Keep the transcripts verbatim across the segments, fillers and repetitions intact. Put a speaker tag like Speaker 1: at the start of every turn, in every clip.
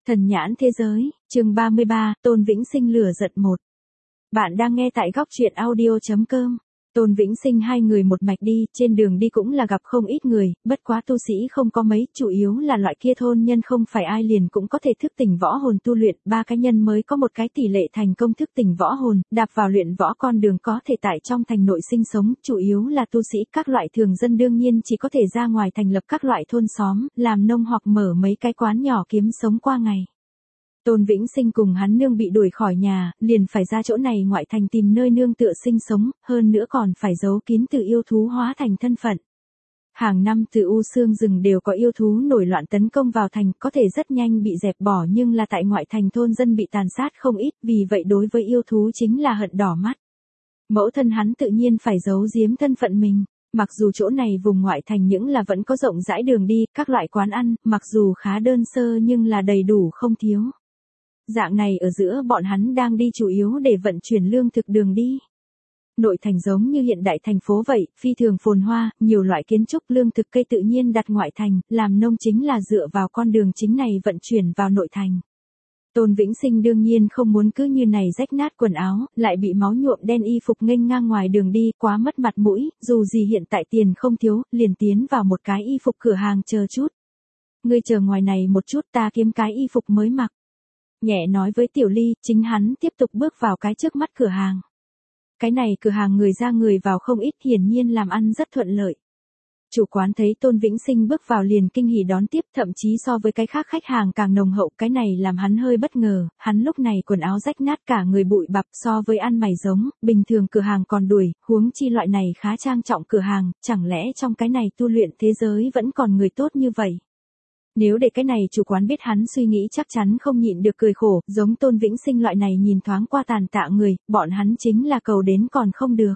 Speaker 1: Thần nhãn thế giới, chương ba mươi ba, Tôn Vĩnh Sinh lửa giận một. Bạn đang nghe tại góc truyện audio chấm com. Tôn Vĩnh Sinh hai người một mạch đi, trên đường đi cũng là gặp không ít người, bất quá tu sĩ không có mấy, chủ yếu là loại kia thôn nhân không phải ai liền cũng có thể thức tỉnh võ hồn tu luyện, ba cá nhân mới có một cái tỷ lệ thành công thức tỉnh võ hồn, đạp vào luyện võ con đường có thể tại trong thành nội sinh sống, chủ yếu là tu sĩ, các loại thường dân đương nhiên chỉ có thể ra ngoài thành lập các loại thôn xóm, làm nông hoặc mở mấy cái quán nhỏ kiếm sống qua ngày. Tôn Vĩnh Sinh cùng hắn nương bị đuổi khỏi nhà, liền phải ra chỗ này ngoại thành tìm nơi nương tựa sinh sống, hơn nữa còn phải giấu kín từ yêu thú hóa thành thân phận. Hàng năm từ U Xương rừng đều có yêu thú nổi loạn tấn công vào thành, có thể rất nhanh bị dẹp bỏ nhưng là tại ngoại thành thôn dân bị tàn sát không ít, vì vậy đối với yêu thú chính là hận đỏ mắt. Mẫu thân hắn tự nhiên phải giấu giếm thân phận mình. Mặc dù chỗ này vùng ngoại thành những là vẫn có rộng rãi đường đi, các loại quán ăn, mặc dù khá đơn sơ nhưng là đầy đủ không thiếu. Dạng này ở giữa bọn hắn đang đi chủ yếu để vận chuyển lương thực đường đi. Nội thành giống như hiện đại thành phố vậy, phi thường phồn hoa, nhiều loại kiến trúc lương thực cây tự nhiên đặt ngoại thành, làm nông chính là dựa vào con đường chính này vận chuyển vào nội thành. Tôn Vĩnh Sinh đương nhiên không muốn cứ như này rách nát quần áo, lại bị máu nhuộm đen y phục nghênh ngang ngoài đường đi, quá mất mặt mũi, dù gì hiện tại tiền không thiếu, liền tiến vào một cái y phục cửa hàng chờ chút. Ngươi chờ ngoài này một chút, ta kiếm cái y phục mới mặc. Nhẹ nói với Tiểu Ly, chính hắn tiếp tục bước vào cái trước mắt cửa hàng. Cái này cửa hàng người ra người vào không ít, hiển nhiên làm ăn rất thuận lợi. Chủ quán thấy Tôn Vĩnh Sinh bước vào liền kinh hỉ đón tiếp, thậm chí so với cái khác khách hàng càng nồng hậu, cái này làm hắn hơi bất ngờ, hắn lúc này quần áo rách nát cả người bụi bặm, so với ăn mày giống, bình thường cửa hàng còn đuổi, huống chi loại này khá trang trọng cửa hàng, chẳng lẽ trong cái này tu luyện thế giới vẫn còn người tốt như vậy. Nếu để cái này chủ quán biết hắn suy nghĩ chắc chắn không nhịn được cười khổ, giống Tôn Vĩnh Sinh loại này nhìn thoáng qua tàn tạ người, bọn hắn chính là cầu đến còn không được.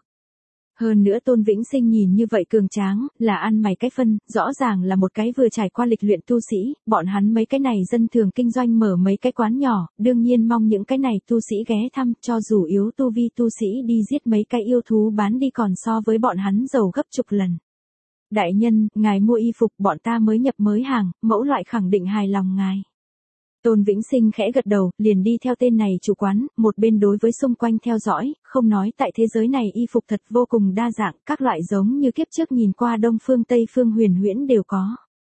Speaker 1: Hơn nữa Tôn Vĩnh Sinh nhìn như vậy cường tráng, là ăn mày cái phân, rõ ràng là một cái vừa trải qua lịch luyện tu sĩ, bọn hắn mấy cái này dân thường kinh doanh mở mấy cái quán nhỏ, đương nhiên mong những cái này tu sĩ ghé thăm, cho dù yếu tu vi tu sĩ đi giết mấy cái yêu thú bán đi còn so với bọn hắn giàu gấp chục lần. Đại nhân, ngài mua y phục bọn ta mới nhập mới hàng, mẫu loại khẳng định hài lòng ngài. Tôn Vĩnh Sinh khẽ gật đầu, liền đi theo tên này chủ quán, một bên đối với xung quanh theo dõi, không nói tại thế giới này y phục thật vô cùng đa dạng, các loại giống như kiếp trước nhìn qua Đông Phương Tây Phương huyền huyễn đều có.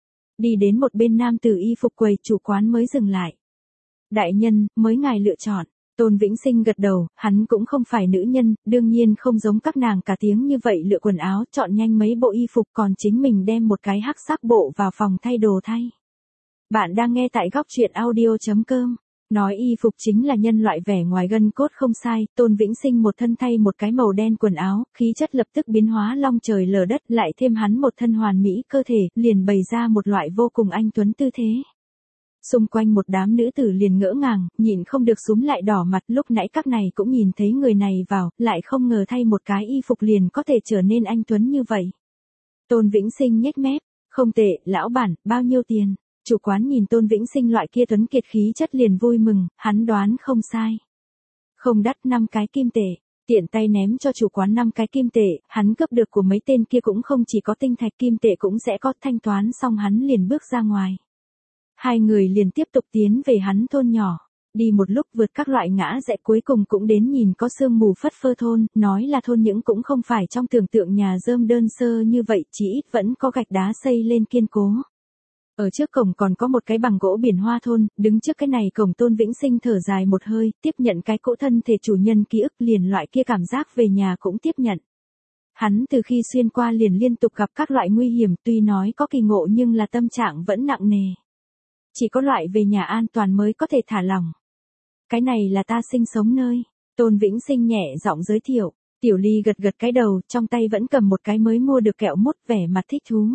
Speaker 1: Đi đến một bên nam tử y phục quầy, chủ quán mới dừng lại. Đại nhân, mới ngài lựa chọn. Tôn Vĩnh Sinh gật đầu, hắn cũng không phải nữ nhân, đương nhiên không giống các nàng cả tiếng như vậy lựa quần áo, chọn nhanh mấy bộ y phục còn chính mình đem một cái hắc sắc bộ vào phòng thay đồ thay. Bạn đang nghe tại góc truyện audio chấm com. Nói y phục chính là nhân loại vẻ ngoài gân cốt không sai, Tôn Vĩnh Sinh một thân thay một cái màu đen quần áo, khí chất lập tức biến hóa long trời lở đất, lại thêm hắn một thân hoàn mỹ cơ thể, liền bày ra một loại vô cùng anh tuấn tư thế. Xung quanh một đám nữ tử liền ngỡ ngàng, nhìn không được súm lại đỏ mặt, lúc nãy các này cũng nhìn thấy người này vào, lại không ngờ thay một cái y phục liền có thể trở nên anh tuấn như vậy. Tôn Vĩnh Sinh nhếch mép, không tệ, lão bản, bao nhiêu tiền? Chủ quán nhìn Tôn Vĩnh Sinh loại kia tuấn kiệt khí chất liền vui mừng, hắn đoán không sai. Không đắt, năm cái kim tệ. Tiện tay ném cho chủ quán năm cái kim tệ, hắn cướp được của mấy tên kia cũng không chỉ có tinh thạch, kim tệ cũng sẽ có, thanh toán xong hắn liền bước ra ngoài. Hai người liền tiếp tục tiến về hắn thôn nhỏ. Đi một lúc vượt các loại ngã rẽ cuối cùng cũng đến nhìn có sương mù phất phơ thôn, nói là thôn những cũng không phải trong tưởng tượng nhà rơm đơn sơ như vậy, chỉ ít vẫn có gạch đá xây lên kiên cố. Ở trước cổng còn có một cái bằng gỗ biển hoa thôn, đứng trước cái này cổng Tôn Vĩnh Sinh thở dài một hơi, tiếp nhận cái cỗ thân thể chủ nhân ký ức liền loại kia cảm giác về nhà cũng tiếp nhận. Hắn từ khi xuyên qua liền liên tục gặp các loại nguy hiểm, tuy nói có kỳ ngộ nhưng là tâm trạng vẫn nặng nề. Chỉ có loại về nhà an toàn mới có thể thả lỏng. Cái này là ta sinh sống nơi. Tôn Vĩnh Sinh nhẹ giọng giới thiệu. Tiểu Ly gật gật cái đầu, trong tay vẫn cầm một cái mới mua được kẹo mút, vẻ mặt thích thú.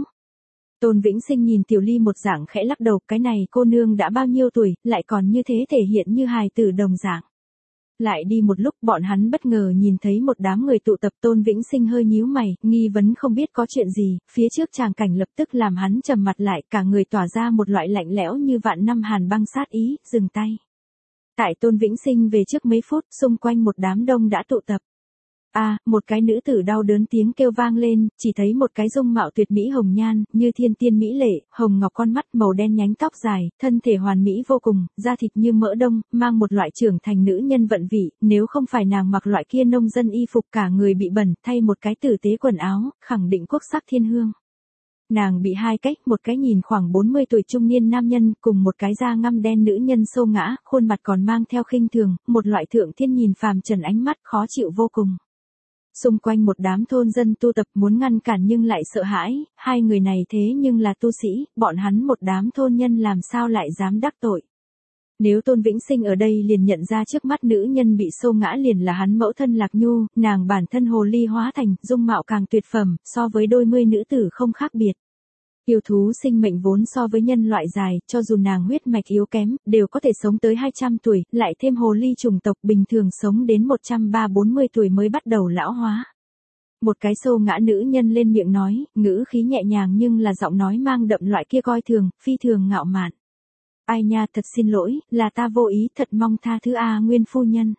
Speaker 1: Tôn Vĩnh Sinh nhìn Tiểu Ly một dạng khẽ lắc đầu, cái này cô nương đã bao nhiêu tuổi, lại còn như thế thể hiện như hài tử đồng dạng. Lại đi một lúc bọn hắn bất ngờ nhìn thấy một đám người tụ tập, Tôn Vĩnh Sinh hơi nhíu mày, nghi vấn không biết có chuyện gì, phía trước tràng cảnh lập tức làm hắn trầm mặt lại, cả người tỏa ra một loại lạnh lẽo như vạn năm hàn băng sát ý, dừng tay. Tại Tôn Vĩnh Sinh về trước mấy phút, xung quanh một đám đông đã tụ tập. A, một cái nữ tử đau đớn tiếng kêu vang lên, chỉ thấy một cái dung mạo tuyệt mỹ hồng nhan, như thiên tiên mỹ lệ, hồng ngọc con mắt, màu đen nhánh tóc dài, thân thể hoàn mỹ vô cùng, da thịt như mỡ đông, mang một loại trưởng thành nữ nhân vận vị, nếu không phải nàng mặc loại kia nông dân y phục cả người bị bẩn, thay một cái tử tế quần áo, khẳng định quốc sắc thiên hương. Nàng bị hai cách, một cái nhìn khoảng bốn mươi tuổi trung niên nam nhân, cùng một cái da ngăm đen nữ nhân xô ngã, khuôn mặt còn mang theo khinh thường, một loại thượng thiên nhìn phàm trần ánh mắt khó chịu vô cùng. Xung quanh một đám thôn dân tu tập muốn ngăn cản nhưng lại sợ hãi, hai người này thế nhưng là tu sĩ, bọn hắn một đám thôn nhân làm sao lại dám đắc tội. Nếu Tôn Vĩnh Sinh ở đây liền nhận ra trước mắt nữ nhân bị xô ngã liền là hắn mẫu thân Lạc Nhu, nàng bản thân hồ ly hóa thành, dung mạo càng tuyệt phẩm, so với đôi mươi nữ tử không khác biệt. Yêu thú sinh mệnh vốn so với nhân loại dài, cho dù nàng huyết mạch yếu kém, đều có thể sống tới hai trăm tuổi, lại thêm hồ ly chủng tộc bình thường sống đến một trăm ba bốn mươi tuổi mới bắt đầu lão hóa. Một cái xô ngã nữ nhân lên miệng nói, ngữ khí nhẹ nhàng nhưng là giọng nói mang đậm loại kia coi thường, phi thường ngạo mạn. Ai nha, thật xin lỗi, là ta vô ý, thật mong tha thứ a Nguyên phu nhân.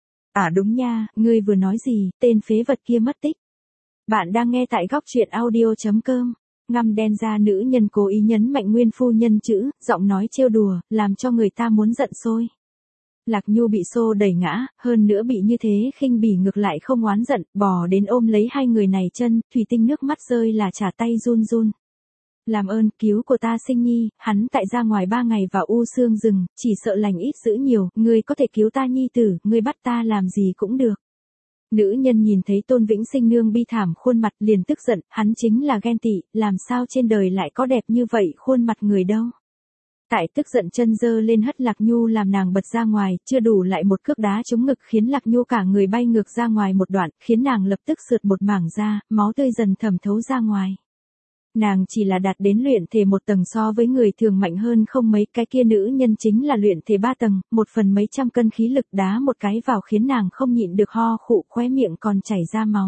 Speaker 1: À đúng nha, ngươi vừa nói gì, tên phế vật kia mất tích. Bạn đang nghe tại góc truyện audio chấm com. Ngăm đen da nữ nhân cố ý nhấn mạnh Nguyên phu nhân chữ, giọng nói trêu đùa, làm cho người ta muốn giận sôi. Lạc Nhu bị xô đẩy ngã, hơn nữa bị như thế khinh bỉ ngược lại không oán giận, bò đến ôm lấy hai người này chân, thủy tinh nước mắt rơi là trả tay run run. Làm ơn, cứu của ta Sinh Nhi, hắn tại ra ngoài ba ngày vào u xương rừng, chỉ sợ lành ít dữ nhiều, ngươi có thể cứu ta nhi tử, ngươi bắt ta làm gì cũng được. Nữ nhân nhìn thấy Tôn Vĩnh Sinh nương bi thảm khuôn mặt liền tức giận, hắn chính là ghen tị, làm sao trên đời lại có đẹp như vậy khuôn mặt người đâu. Tại tức giận chân dơ lên hất Lạc Nhu làm nàng bật ra ngoài, chưa đủ lại một cước đá trúng ngực khiến Lạc Nhu cả người bay ngược ra ngoài một đoạn, khiến nàng lập tức sượt một mảng ra, máu tươi dần thẩm thấu ra ngoài. Nàng chỉ là đạt đến luyện thể một tầng so với người thường mạnh hơn không mấy, cái kia nữ nhân chính là luyện thể ba tầng, một phần mấy trăm cân khí lực đá một cái vào khiến nàng không nhịn được ho khụ, khóe miệng còn chảy ra máu.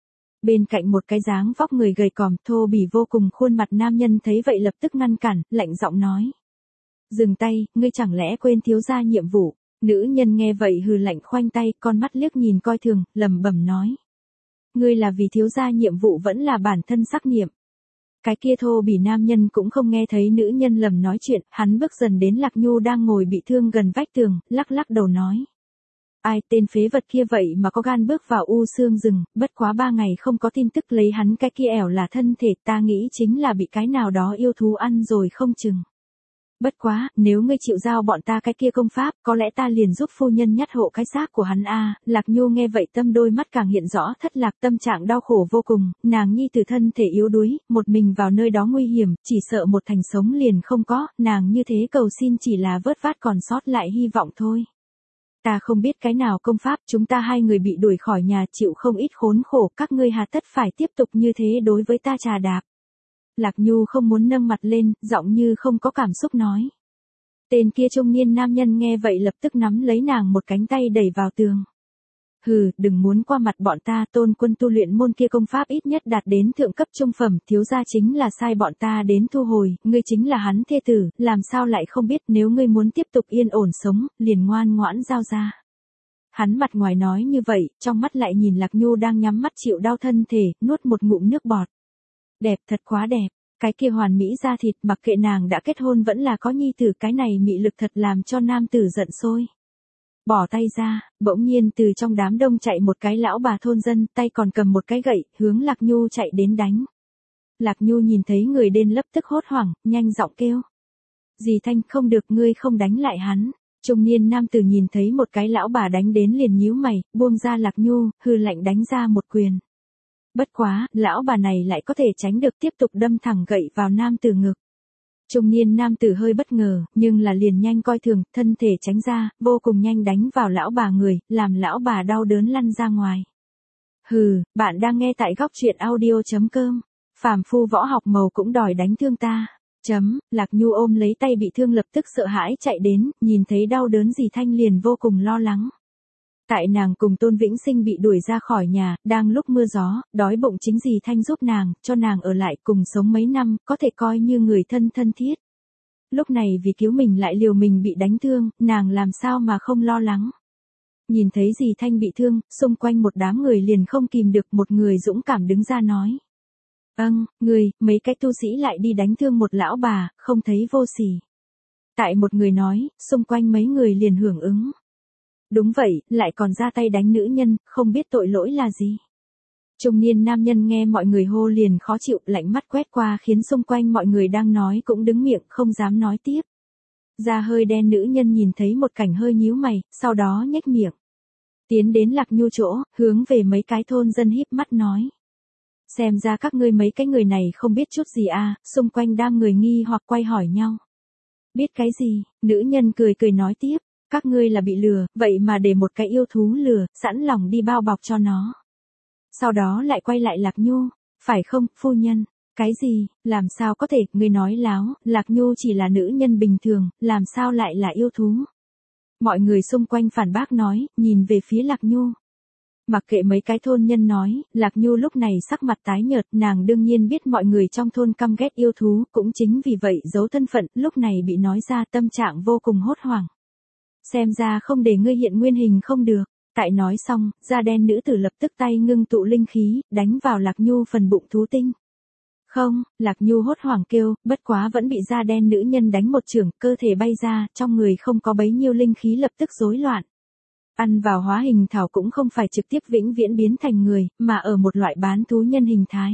Speaker 1: Bên cạnh một cái dáng vóc người gầy còm thô bỉ vô cùng khuôn mặt nam nhân thấy vậy lập tức ngăn cản, lạnh giọng nói. Dừng tay, ngươi chẳng lẽ quên thiếu gia nhiệm vụ. Nữ nhân nghe vậy hừ lạnh khoanh tay, con mắt liếc nhìn coi thường, lẩm bẩm nói. Ngươi là vì thiếu gia nhiệm vụ vẫn là bản thân sắc niệm. Cái kia thô bỉ nam nhân cũng không nghe thấy nữ nhân lầm nói chuyện, hắn bước dần đến Lạc Nhu đang ngồi bị thương gần vách tường, lắc lắc đầu nói. Ai tên phế vật kia vậy mà có gan bước vào u xương rừng, bất quá ba ngày không có tin tức lấy hắn cái kia ẻo là thân thể, ta nghĩ chính là bị cái nào đó yêu thú ăn rồi không chừng. Bất quá, nếu ngươi chịu giao bọn ta cái kia công pháp, có lẽ ta liền giúp phu nhân nhát hộ cái xác của hắn a. Lạc Nhu nghe vậy tâm đôi mắt càng hiện rõ thất lạc, tâm trạng đau khổ vô cùng, nàng nhi từ thân thể yếu đuối, một mình vào nơi đó nguy hiểm, chỉ sợ một thành sống liền không có, nàng như thế cầu xin chỉ là vớt vát còn sót lại hy vọng thôi. Ta không biết cái nào công pháp, chúng ta hai người bị đuổi khỏi nhà chịu không ít khốn khổ, các ngươi hà tất phải tiếp tục như thế đối với ta trà đạp. Lạc Nhu không muốn nâng mặt lên, giọng như không có cảm xúc nói. Tên kia trung niên nam nhân nghe vậy lập tức nắm lấy nàng một cánh tay đẩy vào tường. Hừ, đừng muốn qua mặt bọn ta, Tôn quân tu luyện môn kia công pháp ít nhất đạt đến thượng cấp trung phẩm, thiếu gia chính là sai bọn ta đến thu hồi, ngươi chính là hắn thê tử, làm sao lại không biết, nếu ngươi muốn tiếp tục yên ổn sống, liền ngoan ngoãn giao ra. Hắn mặt ngoài nói như vậy, trong mắt lại nhìn Lạc Nhu đang nhắm mắt chịu đau thân thể, nuốt một ngụm nước bọt. Đẹp, thật quá đẹp, cái kia hoàn mỹ da thịt, mặc kệ nàng đã kết hôn vẫn là có nhi tử, cái này mị lực thật làm cho nam tử giận sôi. Bỏ tay ra, bỗng nhiên từ trong đám đông chạy một cái lão bà thôn dân, tay còn cầm một cái gậy, hướng Lạc Nhu chạy đến đánh. Lạc Nhu nhìn thấy người đến lập tức hốt hoảng, nhanh giọng kêu. Dì Thanh, không được, ngươi không đánh lại hắn. Trung niên nam tử nhìn thấy một cái lão bà đánh đến liền nhíu mày, buông ra Lạc Nhu, hư lạnh đánh ra một quyền. Bất quá, lão bà này lại có thể tránh được, tiếp tục đâm thẳng gậy vào nam tử ngực. Trung niên nam tử hơi bất ngờ, nhưng là liền nhanh coi thường, thân thể tránh ra, vô cùng nhanh đánh vào lão bà người, làm lão bà đau đớn lăn ra ngoài. Hừ, bạn đang nghe tại góc truyện audio chấm com. Phàm phu võ học màu cũng đòi đánh thương ta. Chấm, Lạc Nhu ôm lấy tay bị thương lập tức sợ hãi chạy đến, nhìn thấy đau đớn dì Thanh liền vô cùng lo lắng. Tại nàng cùng Tôn Vĩnh Sinh bị đuổi ra khỏi nhà, đang lúc mưa gió, đói bụng chính dì Thanh giúp nàng, cho nàng ở lại cùng sống mấy năm, có thể coi như người thân thân thiết. Lúc này vì cứu mình lại liều mình bị đánh thương, nàng làm sao mà không lo lắng. Nhìn thấy dì Thanh bị thương, xung quanh một đám người liền không kìm được, một người dũng cảm đứng ra nói. Âng, người, mấy cái tu sĩ lại đi đánh thương một lão bà, không thấy vô sỉ. Tại một người nói, xung quanh mấy người liền hưởng ứng. Đúng vậy, lại còn ra tay đánh nữ nhân, không biết tội lỗi là gì. Trung niên nam nhân nghe mọi người hô liền khó chịu, lạnh mắt quét qua khiến xung quanh mọi người đang nói cũng đứng miệng, không dám nói tiếp. Da hơi đen nữ nhân nhìn thấy một cảnh hơi nhíu mày, sau đó nhếch miệng. Tiến đến Lạc Nhu chỗ, hướng về mấy cái thôn dân híp mắt nói. Xem ra các ngươi mấy cái người này không biết chút gì à, xung quanh đang người nghi hoặc quay hỏi nhau. Biết cái gì, nữ nhân cười cười nói tiếp, các ngươi là bị lừa, vậy mà để một cái yêu thú lừa, sẵn lòng đi bao bọc cho nó. Sau đó lại quay lại Lạc Nhu, phải không, phu nhân? Cái gì, làm sao có thể, ngươi nói láo, Lạc Nhu chỉ là nữ nhân bình thường, làm sao lại là yêu thú? Mọi người xung quanh phản bác nói, nhìn về phía Lạc Nhu. Mặc kệ mấy cái thôn nhân nói, Lạc Nhu lúc này sắc mặt tái nhợt, nàng đương nhiên biết mọi người trong thôn căm ghét yêu thú, cũng chính vì vậy giấu thân phận, lúc này bị nói ra tâm trạng vô cùng hốt hoảng. Xem ra không để ngươi hiện nguyên hình không được. Tại nói xong, da đen nữ tử lập tức tay ngưng tụ linh khí, đánh vào Lạc Nhu phần bụng thú tinh. Không, Lạc Nhu hốt hoảng kêu, bất quá vẫn bị da đen nữ nhân đánh một chưởng, cơ thể bay ra, trong người không có bấy nhiêu linh khí lập tức rối loạn. Ăn vào hóa hình thảo cũng không phải trực tiếp vĩnh viễn biến thành người, mà ở một loại bán thú nhân hình thái.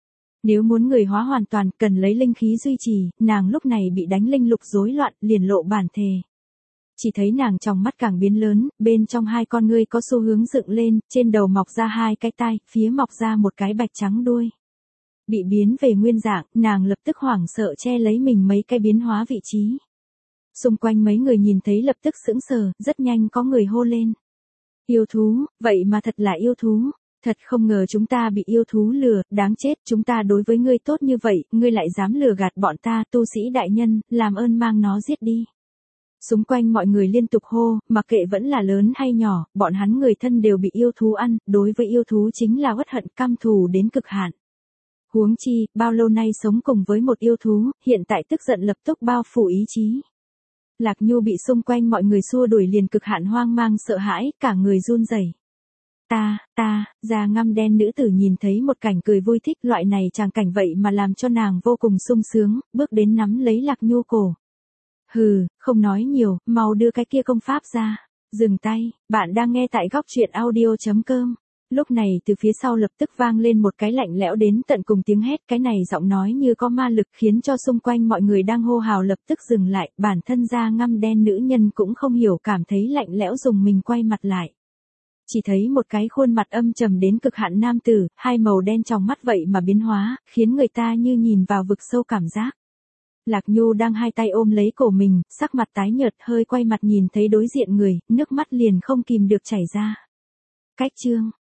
Speaker 1: Nếu muốn người hóa hoàn toàn, cần lấy linh khí duy trì, nàng lúc này bị đánh linh lục rối loạn, liền lộ bản thề. Chỉ thấy nàng trong mắt càng biến lớn, bên trong hai con ngươi có xu hướng dựng lên, trên đầu mọc ra hai cái tai, phía mọc ra một cái bạch trắng đuôi. Bị biến về nguyên dạng, nàng lập tức hoảng sợ che lấy mình mấy cái biến hóa vị trí. Xung quanh mấy người nhìn thấy lập tức sững sờ, rất nhanh có người hô lên. Yêu thú, vậy mà thật là yêu thú. Thật không ngờ chúng ta bị yêu thú lừa, đáng chết, chúng ta đối với ngươi tốt như vậy, ngươi lại dám lừa gạt bọn ta, tu sĩ đại nhân, làm ơn mang nó giết đi. Xung quanh mọi người liên tục hô, mặc kệ vẫn là lớn hay nhỏ, bọn hắn người thân đều bị yêu thú ăn, đối với yêu thú chính là uất hận căm thù đến cực hạn. Huống chi, bao lâu nay sống cùng với một yêu thú, hiện tại tức giận lập tức bao phủ ý chí. Lạc Nhu bị xung quanh mọi người xua đuổi liền cực hạn hoang mang sợ hãi, cả người run rẩy. Ta, ta, da ngăm đen nữ tử nhìn thấy một cảnh cười vui thích, loại này tràng cảnh vậy mà làm cho nàng vô cùng sung sướng, bước đến nắm lấy Lạc Nhu cổ. Hừ, không nói nhiều, mau đưa cái kia công pháp ra. Dừng tay, bạn đang nghe tại góc truyện audio chấm com. Lúc này từ phía sau lập tức vang lên một cái lạnh lẽo đến tận cùng tiếng hét, cái này giọng nói như có ma lực khiến cho xung quanh mọi người đang hô hào lập tức dừng lại, bản thân da ngăm đen nữ nhân cũng không hiểu cảm thấy lạnh lẽo dùng mình quay mặt lại. Chỉ thấy một cái khuôn mặt âm trầm đến cực hạn nam tử, hai màu đen trong mắt vậy mà biến hóa, khiến người ta như nhìn vào vực sâu cảm giác. Lạc Nhu đang hai tay ôm lấy cổ mình, sắc mặt tái nhợt hơi quay mặt nhìn thấy đối diện người, nước mắt liền không kìm được chảy ra. Cách chương